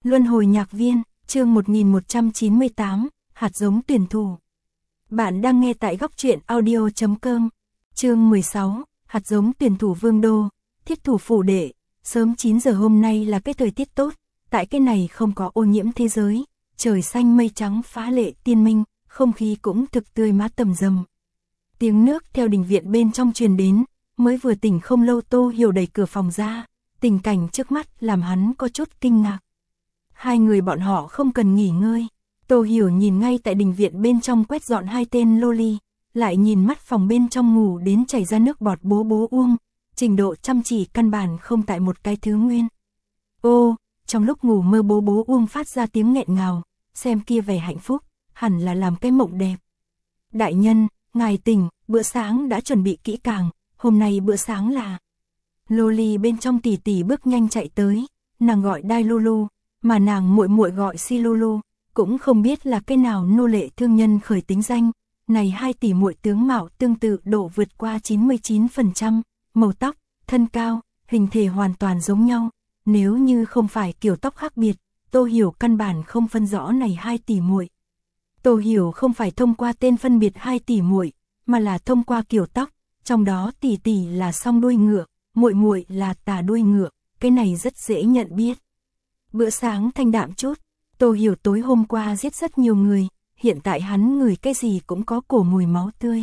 Luân hồi nhạc viên, chương 1198, hạt giống tuyển thủ. Bạn đang nghe tại góc truyện audio.com. Chương 16, hạt giống tuyển thủ Vương Đô, thiết thủ phủ đệ. Sớm 9 giờ hôm nay là cái thời tiết tốt, tại cái này không có ô nhiễm thế giới, trời xanh mây trắng phá lệ tiên minh, không khí cũng thực tươi mát tầm rầm. Tiếng nước theo đình viện bên trong truyền đến, mới vừa tỉnh không lâu Tô Hiểu đẩy cửa phòng ra, tình cảnh trước mắt làm hắn có chút kinh ngạc. Hai người bọn họ không cần nghỉ ngơi. Tô Hiểu nhìn ngay tại đình viện bên trong quét dọn hai tên loli, lại nhìn mắt phòng bên trong ngủ đến chảy ra nước bọt bố bố uông, trình độ chăm chỉ căn bản không tại một cái thứ nguyên. Ô, trong lúc ngủ mơ bố bố uông phát ra tiếng nghẹn ngào, xem kia vẻ hạnh phúc, hẳn là làm cái mộng đẹp. Đại nhân, ngài tỉnh, bữa sáng đã chuẩn bị kỹ càng, hôm nay bữa sáng là... Loli bên trong tỉ tỉ bước nhanh chạy tới, nàng gọi Đai Lulu, mà nàng muội muội gọi Si Lulu, cũng không biết là cái nào nô lệ thương nhân khởi tính danh. Này hai tỷ muội tướng mạo tương tự độ vượt qua 99%, màu tóc, thân cao, hình thể hoàn toàn giống nhau. Nếu như không phải kiểu tóc khác biệt, Tô Hiểu căn bản không phân rõ này hai tỷ muội. Tô Hiểu không phải thông qua tên phân biệt hai tỷ muội, mà là thông qua kiểu tóc, trong đó tỷ tỷ là song đuôi ngựa, muội muội là tà đuôi ngựa, cái này rất dễ nhận biết. Bữa sáng thanh đạm chút, Tô Hiểu tối hôm qua giết rất nhiều người, hiện tại hắn ngửi cái gì cũng có cổ mùi máu tươi.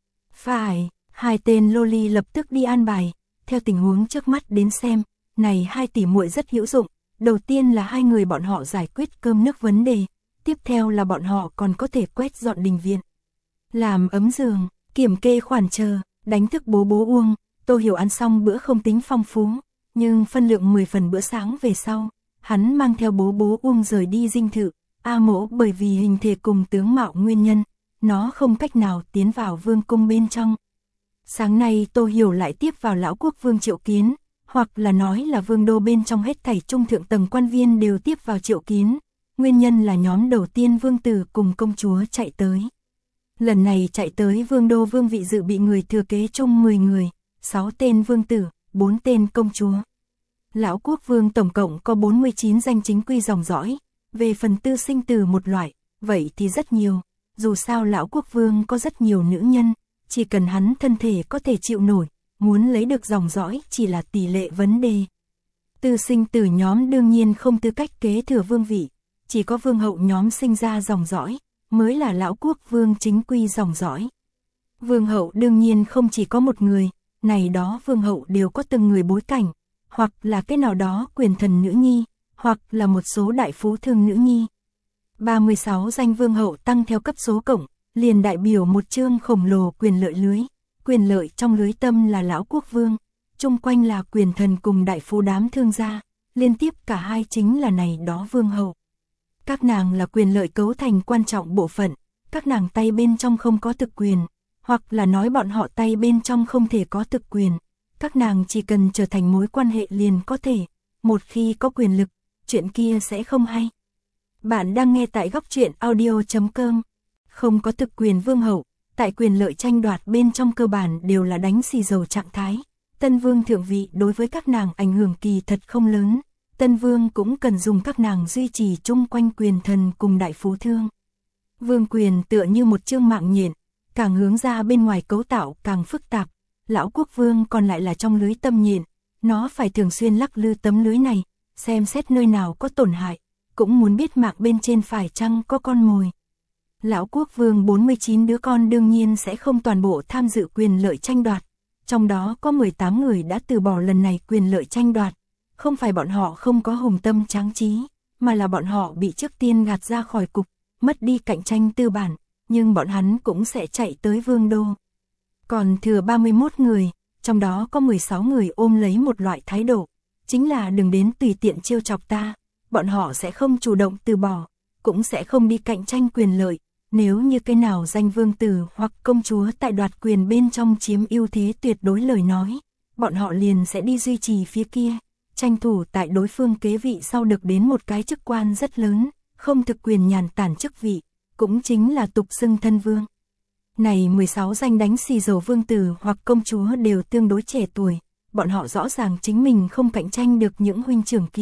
Phải, hai tên loli lập tức đi an bài, theo tình huống trước mắt đến xem, này hai tỷ muội rất hữu dụng, đầu tiên là hai người bọn họ giải quyết cơm nước vấn đề, tiếp theo là bọn họ còn có thể quét dọn đình viện, làm ấm giường, kiểm kê khoản chờ, đánh thức bố bố uông. Tô Hiểu ăn xong bữa không tính phong phú, nhưng phân lượng 10 phần bữa sáng về sau, hắn mang theo bố bố uông rời đi dinh thự. A Mỗ bởi vì hình thể cùng tướng mạo nguyên nhân, nó không cách nào tiến vào vương cung bên trong. Sáng nay Tô Hiểu lại tiếp vào lão quốc vương triệu kiến, hoặc là nói là vương đô bên trong hết thảy trung thượng tầng quan viên đều tiếp vào triệu kiến. Nguyên nhân là nhóm đầu tiên vương tử cùng công chúa chạy tới. Lần này chạy tới vương đô vương vị dự bị người thừa kế chung 10 người, 6 tên vương tử, 4 tên công chúa. Lão quốc vương tổng cộng có 49 danh chính quy dòng dõi. Về phần tư sinh từ một loại, vậy thì rất nhiều, dù sao lão quốc vương có rất nhiều nữ nhân, chỉ cần hắn thân thể có thể chịu nổi, muốn lấy được dòng dõi chỉ là tỷ lệ vấn đề. Tư sinh từ nhóm đương nhiên không tư cách kế thừa vương vị, chỉ có vương hậu nhóm sinh ra dòng dõi, mới là lão quốc vương chính quy dòng dõi. Vương hậu đương nhiên không chỉ có một người, này đó vương hậu đều có từng người bối cảnh, hoặc là cái nào đó quyền thần nữ nhi, hoặc là một số đại phú thương nữ nhi. 36 danh vương hậu tăng theo cấp số cộng, liền đại biểu một chương khổng lồ quyền lợi lưới. Quyền lợi trong lưới tâm là lão quốc vương, chung quanh là quyền thần cùng đại phú đám thương gia, liên tiếp cả hai chính là này đó vương hậu. Các nàng là quyền lợi cấu thành quan trọng bộ phận, các nàng tay bên trong không có thực quyền, hoặc là nói bọn họ tay bên trong không thể có thực quyền. Các nàng chỉ cần trở thành mối quan hệ liền có thể, một khi có quyền lực, chuyện kia sẽ không hay. Bạn đang nghe tại góc truyện audio.com. Không có thực quyền vương hậu, tại quyền lợi tranh đoạt bên trong cơ bản đều là đánh xì dầu trạng thái. Tân vương thượng vị đối với các nàng ảnh hưởng kỳ thật không lớn. Tân vương cũng cần dùng các nàng duy trì chung quanh quyền thần cùng đại phú thương. Vương quyền tựa như một chương mạng nhện, càng hướng ra bên ngoài cấu tạo càng phức tạp. Lão quốc vương còn lại là trong lưới tâm nhện, nó phải thường xuyên lắc lư tấm lưới này, xem xét nơi nào có tổn hại, cũng muốn biết mạng bên trên phải chăng có con mồi. Lão quốc vương 49 đứa con đương nhiên sẽ không toàn bộ tham dự quyền lợi tranh đoạt, trong đó có 18 người đã từ bỏ lần này quyền lợi tranh đoạt, không phải bọn họ không có hùng tâm tráng trí, mà là bọn họ bị trước tiên gạt ra khỏi cục, mất đi cạnh tranh tư bản, nhưng bọn hắn cũng sẽ chạy tới vương đô. Còn thừa 31 người, trong đó có 16 người ôm lấy một loại thái độ, chính là đừng đến tùy tiện trêu chọc ta, bọn họ sẽ không chủ động từ bỏ, cũng sẽ không đi cạnh tranh quyền lợi, nếu như cái nào danh vương tử hoặc công chúa tại đoạt quyền bên trong chiếm ưu thế tuyệt đối lời nói, bọn họ liền sẽ đi duy trì phía kia, tranh thủ tại đối phương kế vị sau được đến một cái chức quan rất lớn, không thực quyền nhàn tản chức vị, cũng chính là tục xưng thân vương. Này 16 danh đánh xì dầu vương tử hoặc công chúa đều tương đối trẻ tuổi, bọn họ rõ ràng chính mình không cạnh tranh được những huynh trưởng kia,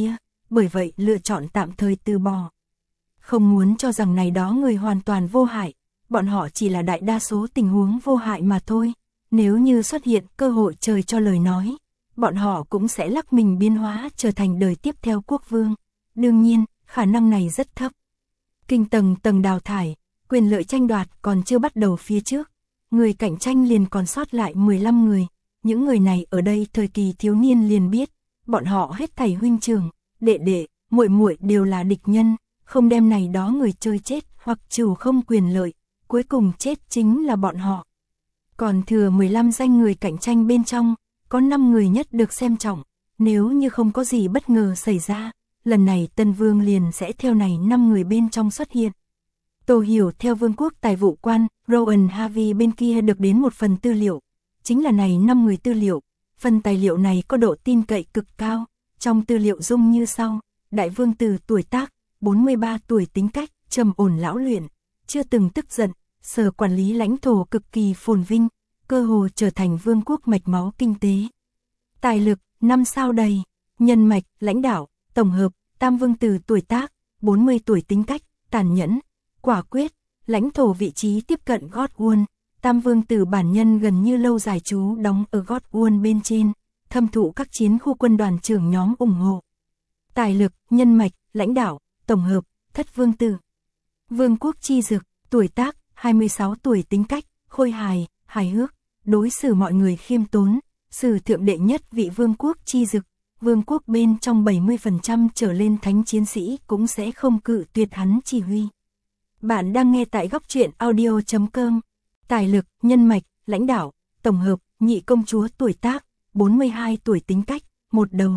bởi vậy lựa chọn tạm thời từ bỏ. Không muốn cho rằng này đó người hoàn toàn vô hại, bọn họ chỉ là đại đa số tình huống vô hại mà thôi. Nếu như xuất hiện cơ hội trời cho lời nói, bọn họ cũng sẽ lắc mình biến hóa trở thành đời tiếp theo quốc vương. Đương nhiên, khả năng này rất thấp. Kinh tầng tầng đào thải, quyền lợi tranh đoạt còn chưa bắt đầu phía trước. Người cạnh tranh liền còn sót lại 15 người. Những người này ở đây thời kỳ thiếu niên liền biết, bọn họ hết thảy huynh trưởng, đệ đệ, muội muội đều là địch nhân, không đem này đó người chơi chết hoặc chủ không quyền lợi, cuối cùng chết chính là bọn họ. Còn thừa 15 danh người cạnh tranh bên trong, có 5 người nhất được xem trọng, nếu như không có gì bất ngờ xảy ra, lần này Tân Vương liền sẽ theo này 5 người bên trong xuất hiện. Tô Hiểu theo Vương quốc tài vụ quan, Rowan Harvey bên kia được đến một phần tư liệu, chính là này 5 người tư liệu, phần tài liệu này có độ tin cậy cực cao, trong tư liệu dung như sau: Đại vương tử tuổi tác, 43 tuổi, tính cách, trầm ổn lão luyện, chưa từng tức giận, sở quản lý lãnh thổ cực kỳ phồn vinh, cơ hồ trở thành vương quốc mạch máu kinh tế. Tài lực, 5 sao đầy, nhân mạch, lãnh đạo, tổng hợp, Tam vương tử tuổi tác, 40 tuổi, tính cách, tàn nhẫn, quả quyết, lãnh thổ vị trí tiếp cận Godwin. Tam vương tử bản nhân gần như lâu dài trú đóng ở Godwin bên trên, thâm thụ các chiến khu quân đoàn trưởng nhóm ủng hộ. Tài lực, nhân mạch, lãnh đạo, tổng hợp, Thất vương tử. Vương quốc chi dực, tuổi tác, 26 tuổi, tính cách, khôi hài, hài hước, đối xử mọi người khiêm tốn, sử thượng đệ nhất vị vương quốc chi dực. Vương quốc bên trong 70% trở lên thánh chiến sĩ cũng sẽ không cự tuyệt hắn chỉ huy. Bạn đang nghe tại góc truyện audio.com. Tài lực, nhân mạch, lãnh đạo, tổng hợp, nhị công chúa tuổi tác, 42 tuổi, tính cách, một đầu.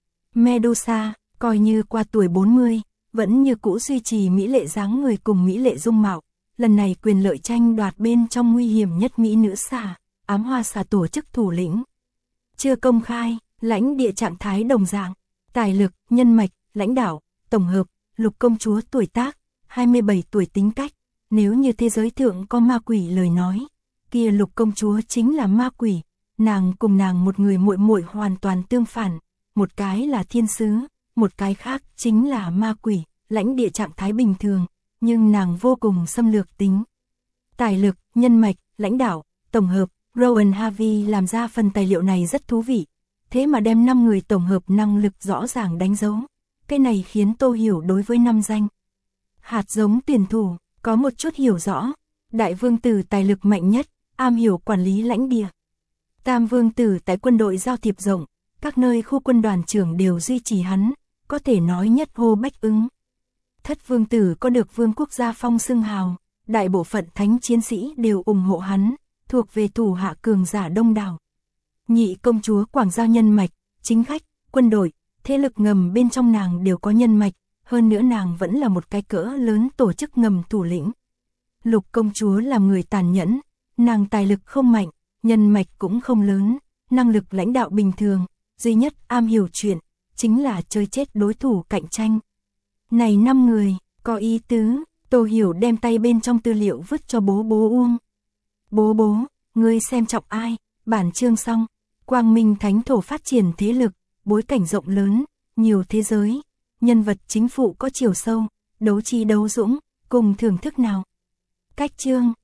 Medusa, coi như qua tuổi 40, vẫn như cũ duy trì mỹ lệ dáng người cùng mỹ lệ dung mạo. Lần này quyền lợi tranh đoạt bên trong nguy hiểm nhất mỹ nữ xà, ám hoa xà tổ chức thủ lĩnh. Chưa công khai, lãnh địa trạng thái đồng dạng. Tài lực, nhân mạch, lãnh đạo, tổng hợp, lục công chúa tuổi tác, 27 tuổi, tính cách. Nếu như thế giới thượng có ma quỷ lời nói, kia lục công chúa chính là ma quỷ. Nàng cùng nàng một người muội muội hoàn toàn tương phản, một cái là thiên sứ, một cái khác chính là ma quỷ. Lãnh địa trạng thái bình thường, nhưng nàng vô cùng xâm lược tính. Tài lực, nhân mạch, lãnh đạo, tổng hợp, Rowan Harvey làm ra phần tài liệu này rất thú vị, thế mà đem 5 người tổng hợp năng lực rõ ràng đánh dấu. Cái này khiến Tô Hiểu đối với 5 danh hạt giống tuyển thủ có một chút hiểu rõ. Đại vương tử tài lực mạnh nhất, am hiểu quản lý lãnh địa. Tam vương tử tại quân đội giao thiệp rộng, các nơi khu quân đoàn trưởng đều duy trì hắn, có thể nói nhất hô bách ứng. Thất vương tử có được vương quốc gia phong xưng hào, đại bộ phận thánh chiến sĩ đều ủng hộ hắn, thuộc về thủ hạ cường giả đông đảo. Nhị công chúa quảng giao nhân mạch, chính khách, quân đội, thế lực ngầm bên trong nàng đều có nhân mạch, hơn nữa nàng vẫn là một cái cỡ lớn tổ chức ngầm thủ lĩnh. Lục công chúa làm người tàn nhẫn, nàng tài lực không mạnh, nhân mạch cũng không lớn, năng lực lãnh đạo bình thường, duy nhất am hiểu chuyện, chính là chơi chết đối thủ cạnh tranh. Này 5 người, có ý tứ. Tô Hiểu đem tay bên trong tư liệu vứt cho bố Uông. Bố, ngươi xem trọng ai? Bản chương xong. Quang Minh thánh thổ phát triển thế lực, bối cảnh rộng lớn, nhiều thế giới, nhân vật chính phụ có chiều sâu, đấu trí đấu dũng, cùng thưởng thức nào. Cách chương.